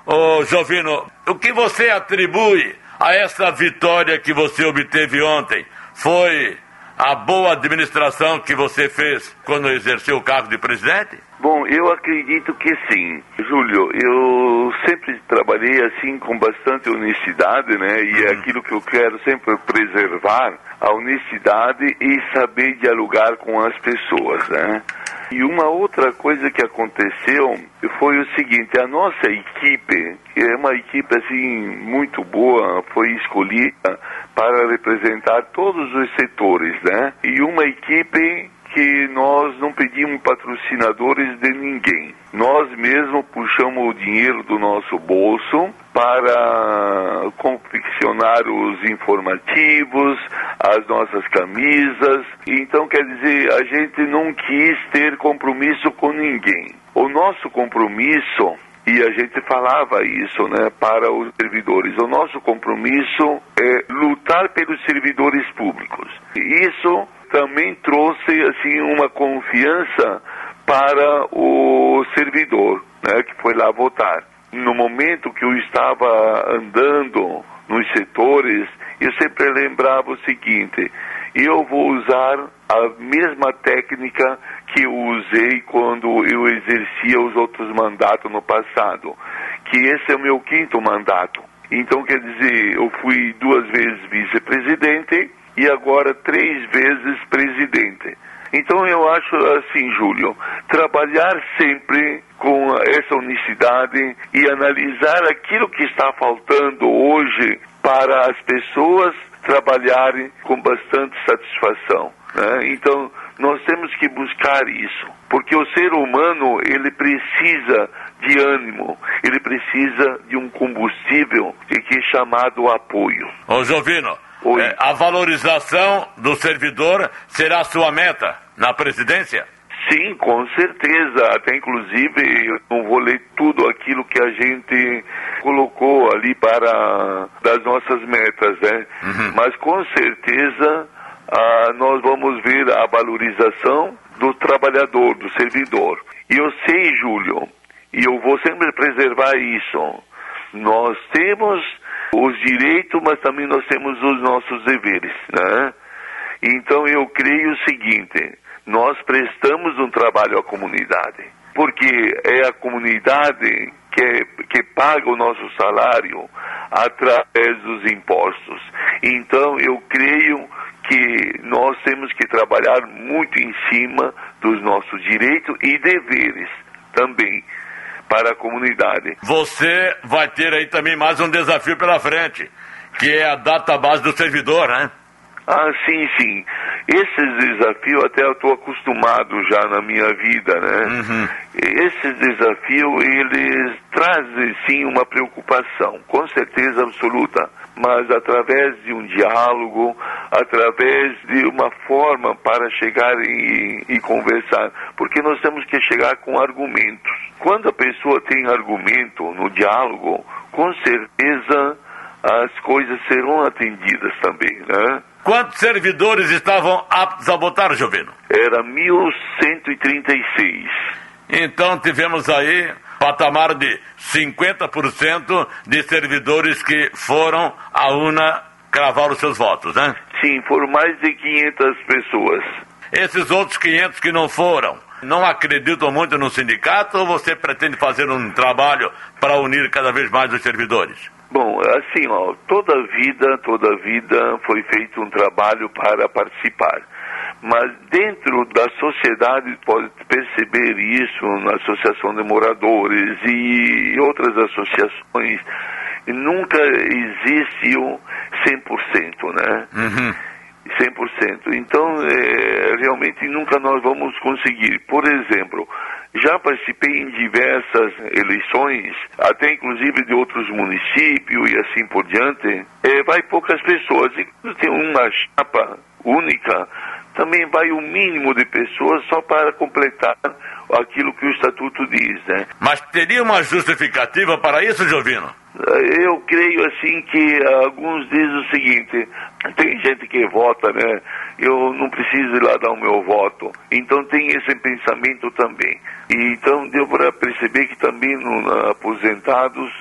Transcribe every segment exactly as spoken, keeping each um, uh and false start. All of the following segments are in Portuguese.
Ô Jovino, o que você atribui a essa vitória que você obteve ontem? Foi a boa administração que você fez quando exerceu o cargo de presidente? Bom, eu acredito que sim. Júlio, eu sempre trabalhei assim com bastante honestidade, né? E é aquilo que eu quero sempre preservar, a honestidade e saber dialogar com as pessoas, né? E uma outra coisa que aconteceu foi o seguinte: a nossa equipe, que é uma equipe assim muito boa, foi escolhida para representar todos os setores, né? E uma equipe que nós não pedimos patrocinadores de ninguém. Nós mesmos puxamos o dinheiro do nosso bolso para confeccionar os informativos, as nossas camisas. Então, quer dizer, a gente não quis ter compromisso com ninguém. O nosso compromisso, e a gente falava isso, né, para os servidores, o nosso compromisso é lutar pelos servidores públicos. Isso também trouxe assim uma confiança para o servidor, né, que foi lá votar. No momento que eu estava andando nos setores, eu sempre lembrava o seguinte: eu vou usar a mesma técnica que eu usei quando eu exercia os outros mandatos no passado, que esse é o meu quinto mandato. Então, quer dizer, eu fui duas vezes vice-presidente e agora três vezes presidente. Então eu acho assim, Júlio, trabalhar sempre com essa honestidade e analisar aquilo que está faltando hoje para as pessoas trabalharem com bastante satisfação, né? Então nós temos que buscar isso, porque o ser humano, ele precisa de ânimo, ele precisa de um combustível que é chamado apoio. Ô Jovino, é, a valorização do servidor será a sua meta na presidência? Sim, com certeza. Até inclusive eu não vou ler tudo aquilo que a gente colocou ali para das nossas metas, né? Uhum. Mas com certeza ah, nós vamos ver a valorização do trabalhador, do servidor. E eu sei, Júlio, e eu vou sempre preservar isso, nós temos os direitos, mas também nós temos os nossos deveres, né? Então eu creio o seguinte: nós prestamos um trabalho à comunidade, porque é a comunidade que, é, que paga o nosso salário através dos impostos. Então eu creio que nós temos que trabalhar muito em cima dos nossos direitos e deveres também para a comunidade. Você vai ter aí também mais um desafio pela frente, que é a database do servidor, né? Ah, sim, sim. Esses desafios até eu estou acostumado já na minha vida, né? Uhum. Esses desafios, eles trazem sim uma preocupação, com certeza absoluta, mas através de um diálogo, através de uma forma para chegar e, e conversar, porque nós temos que chegar com argumentos. Quando a pessoa tem argumento no diálogo, com certeza as coisas serão atendidas também, né? Quantos servidores estavam aptos a votar, Jovino? Era mil cento e trinta e seis. Então tivemos aí patamar de cinquenta por cento de servidores que foram à urna cravar os seus votos, né? Sim, foram mais de quinhentas pessoas. Esses outros quinhentos que não foram, não acreditam muito no sindicato, ou você pretende fazer um trabalho para unir cada vez mais os servidores? Bom, assim, ó, toda a vida, toda a vida foi feito um trabalho para participar. Mas dentro da sociedade pode perceber isso na Associação de Moradores e outras associações, nunca existiu cem por cento, né? Uhum. cem por cento. Então, é, realmente nunca nós vamos conseguir. Por exemplo, já participei em diversas eleições, até inclusive de outros municípios e assim por diante. É, vai poucas pessoas. E quando tem uma chapa única, também vai o mínimo de pessoas só para completar aquilo que o Estatuto diz, né? Mas teria uma justificativa para isso, Jovino? Eu creio assim que alguns dizem o seguinte: tem gente que vota, né? Eu não preciso ir lá dar o meu voto. Então tem esse pensamento também. E então deu para perceber que também no aposentados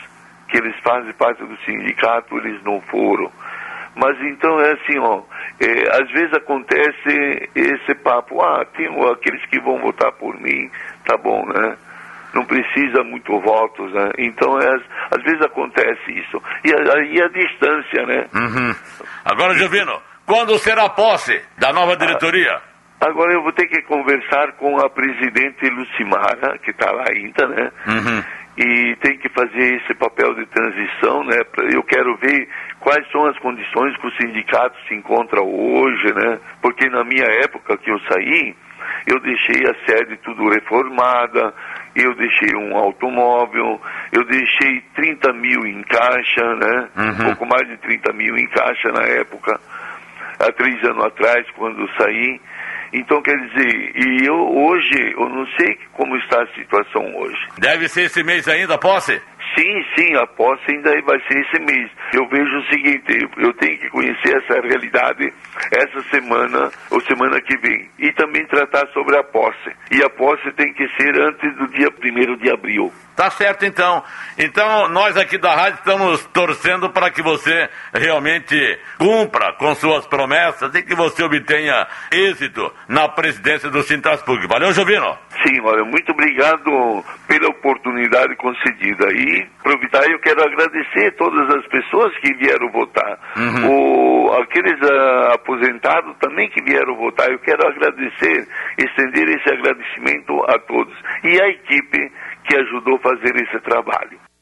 que eles fazem parte do sindicato, eles não foram. Mas então é assim, ó, é, às vezes acontece esse papo, ah, tem aqueles que vão votar por mim, tá bom, né? Não precisa muito votos, né? Então, é, às vezes acontece isso. E aí a, a distância, né? Uhum. Agora, Juvino, quando será a posse da nova diretoria? Ah, agora eu vou ter que conversar com a presidente Lucimara, que está lá ainda, né? Uhum. E tem que fazer esse papel de transição, né? Eu quero ver quais são as condições que o sindicato se encontra hoje, né? Porque na minha época que eu saí, eu deixei a sede tudo reformada, eu deixei um automóvel, eu deixei trinta mil em caixa, né? Uhum. Pouco mais de trinta mil em caixa na época, há três anos atrás, quando eu saí. Então, quer dizer, e eu hoje, eu não sei como está a situação hoje. Deve ser esse mês ainda a posse? Sim, sim, a posse ainda vai ser esse mês. Eu vejo o seguinte, eu tenho que conhecer essa realidade essa semana ou semana que vem. E também tratar sobre a posse. E a posse tem que ser antes do dia primeiro de abril. Tá certo, então. Então, nós aqui da rádio estamos torcendo para que você realmente cumpra com suas promessas e que você obtenha êxito na presidência do Sintraspug. Valeu, Juvino. Sim, olha, muito obrigado pela oportunidade concedida. E aproveitar, eu quero agradecer todas as pessoas que vieram votar. Uhum. O, aqueles uh, aposentados também que vieram votar. Eu quero agradecer, estender esse agradecimento a todos. E a equipe que ajudou a fazer esse trabalho.